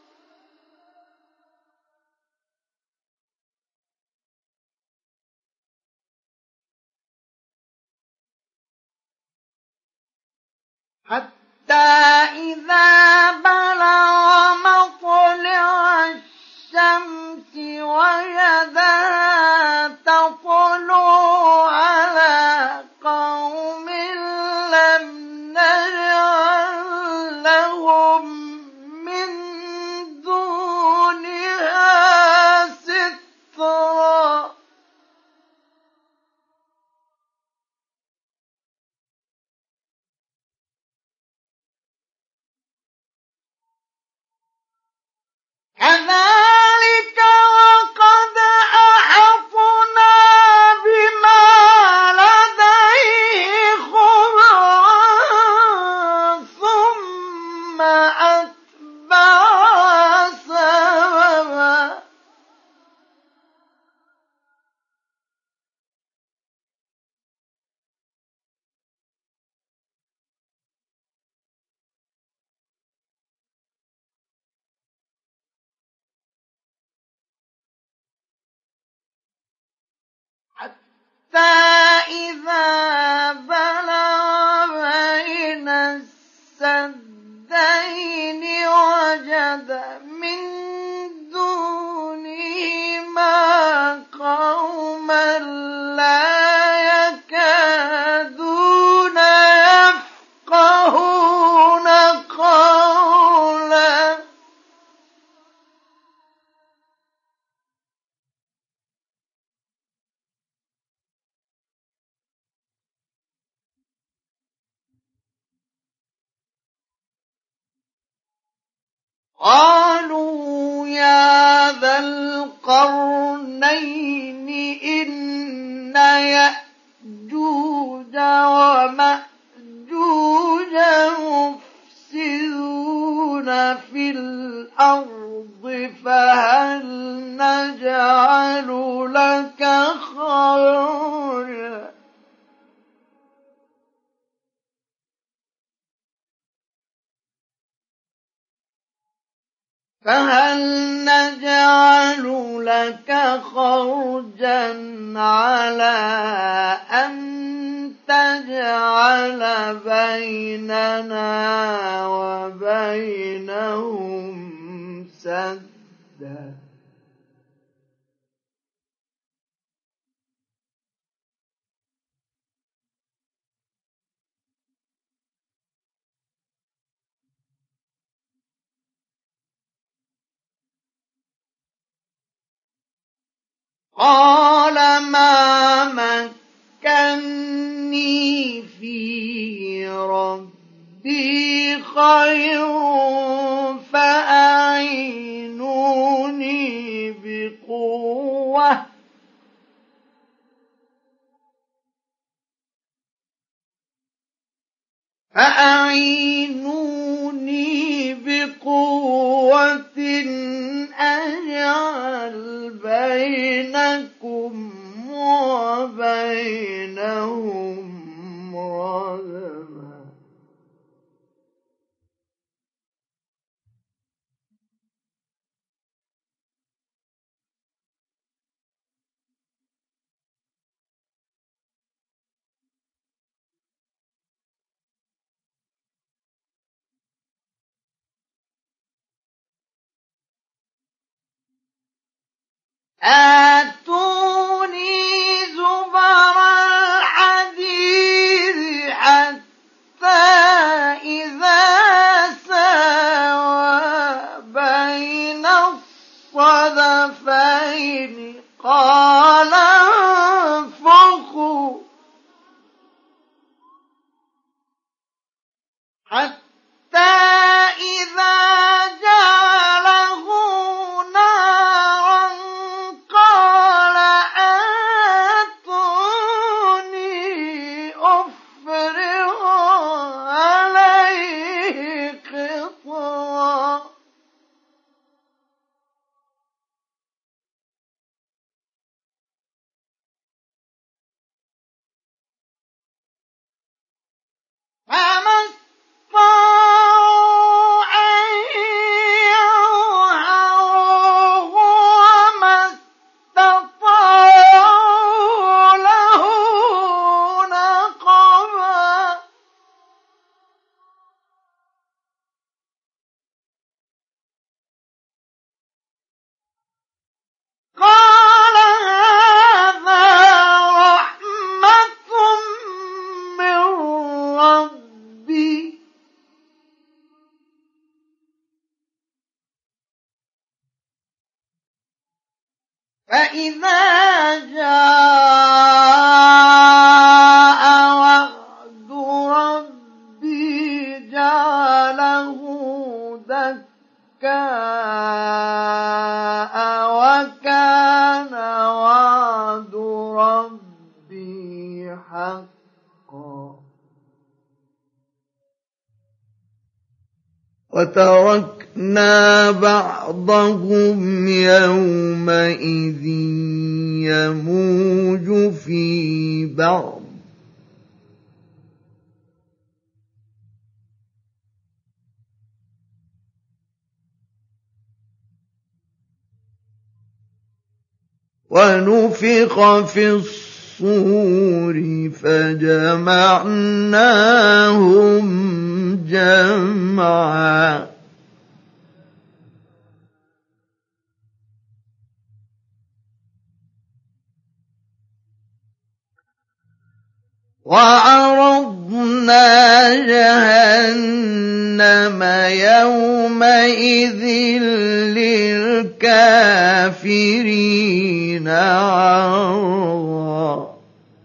حتى إذا بلغ مطلع الشمس وجدها تطلع على قوم لم نجعل لهم من دونها سترا كذلك وقد أحطنا بما لديه خبرا ثم أتبع سببا حتى إذا بلغ بين السدين وجد من دونهما قوما لا يكادون يفقهون قولا قالوا يا ذا القرنين إن يأجوج ومأجوج مفسدون في الأرض فهل نجعل لك خرجا على أن تجعل بيننا وبينهم سدا قال ما مكني فيه ربي خير فأعينوني بقوة أجعل بينكم وبينهم ردما آتوني زبر الحديد حتى إذا ساوى بين الصدفين قال انفخوا حتى إذا جعله نارا قال أنتم فإذا جاء وعد ربي جعله دكاء وكان وعد ربي حقا وتركنا بعضهم يومئذ يموج في بعض ونفخ في الصور فجمعناهم جمعا وعرضنا جهنم يومئذ للكافرين عرضا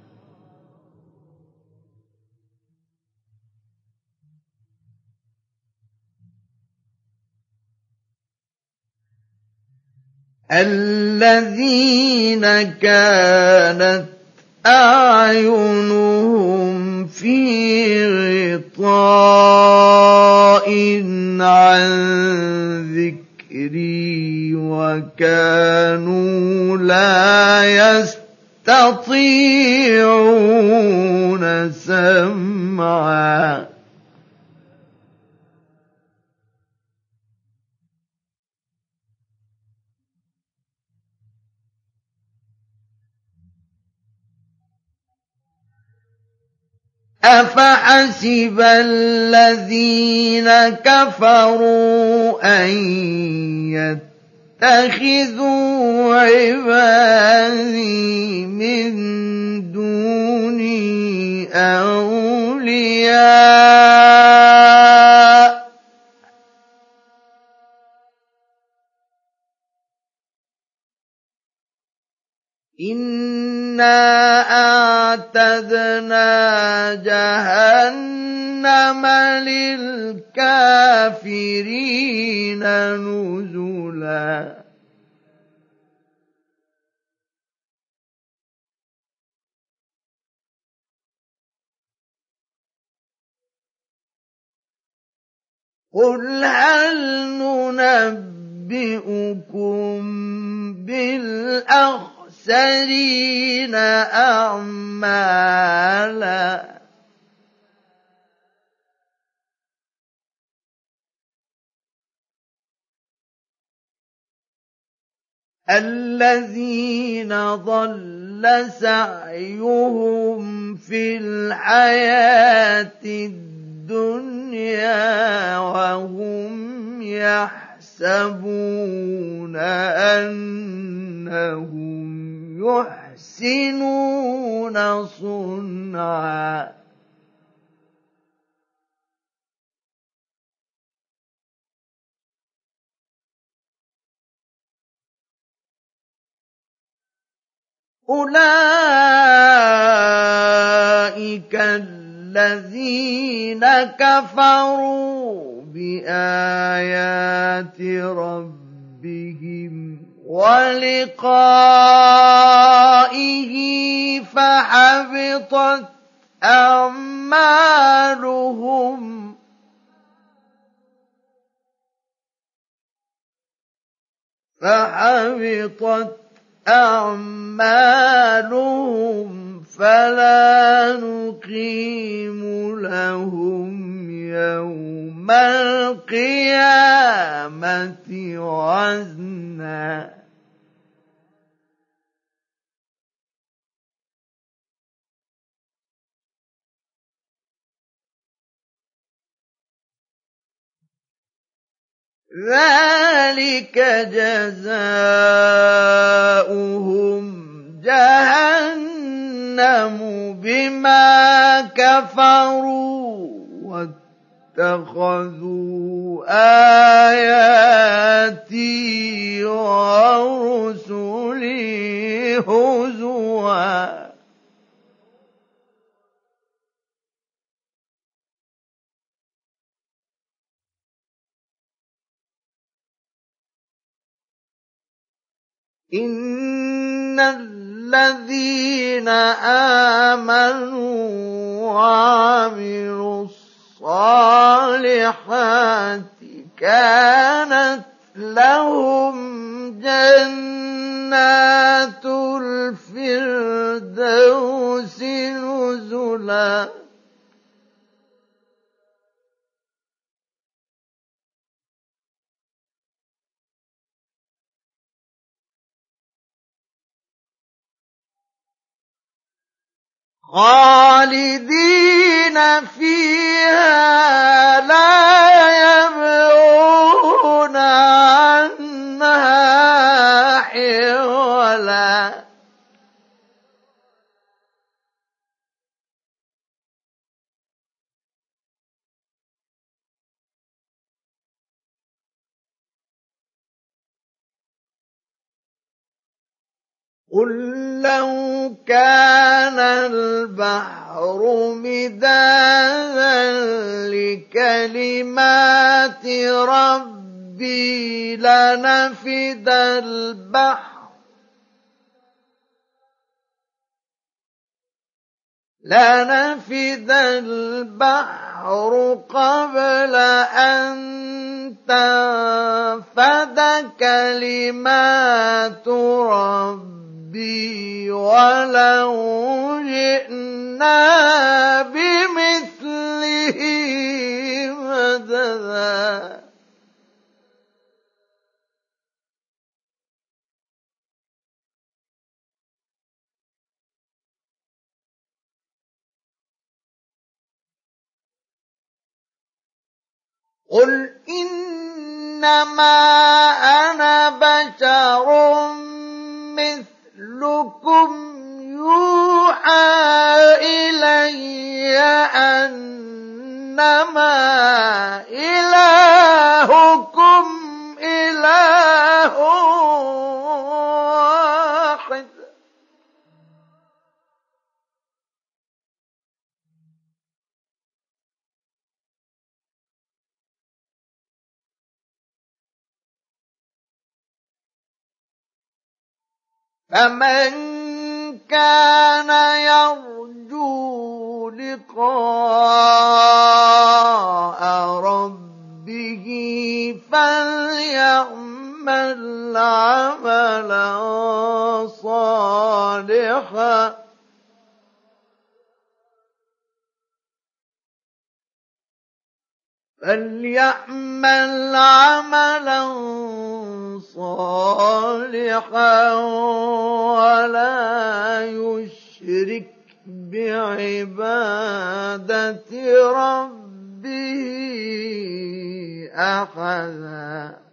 الذين كانت أعينهم في غطاء عن ذكري وكانوا لا يستطيعون سمعا أفحسب الذين كفروا أن يتخذوا عبادي من دوني أولياء إنا أعتدنا جهنم للكافرين نزلا قل هل ننبئكم بالأخسرين أعمالا الذين ضل سعيهم في الحياة الدنيا وهم يحسبون أنهم يحسنون صنعا أولئك الذين كفروا بآيات ربهم ولقائه فحبطت أعمالهم فلا نقيم لهم يوم القيامة وزنا ذلك جزاؤهم جهنم بما كفروا واتخذوا آياتي ورسلي لي هزوا إن الذين آمنوا وعملوا الصالحات كانت لهم جنات الفردوس نزلا خالدين فيها لا يبغون عنها حولا قل لو كان البحر مدادا لكلمات ربي لنفد البحر قبل أن تنفد كلمات ربي ولو جئنا بمثله مددا قل إنما أنا بشر مثلكم يوحى إلي أنما إلهكم إله واحد فمن كان يرجو لقاء ربه فليعمل عملا صالحا ولا يشرك بعبادة ربه أحدا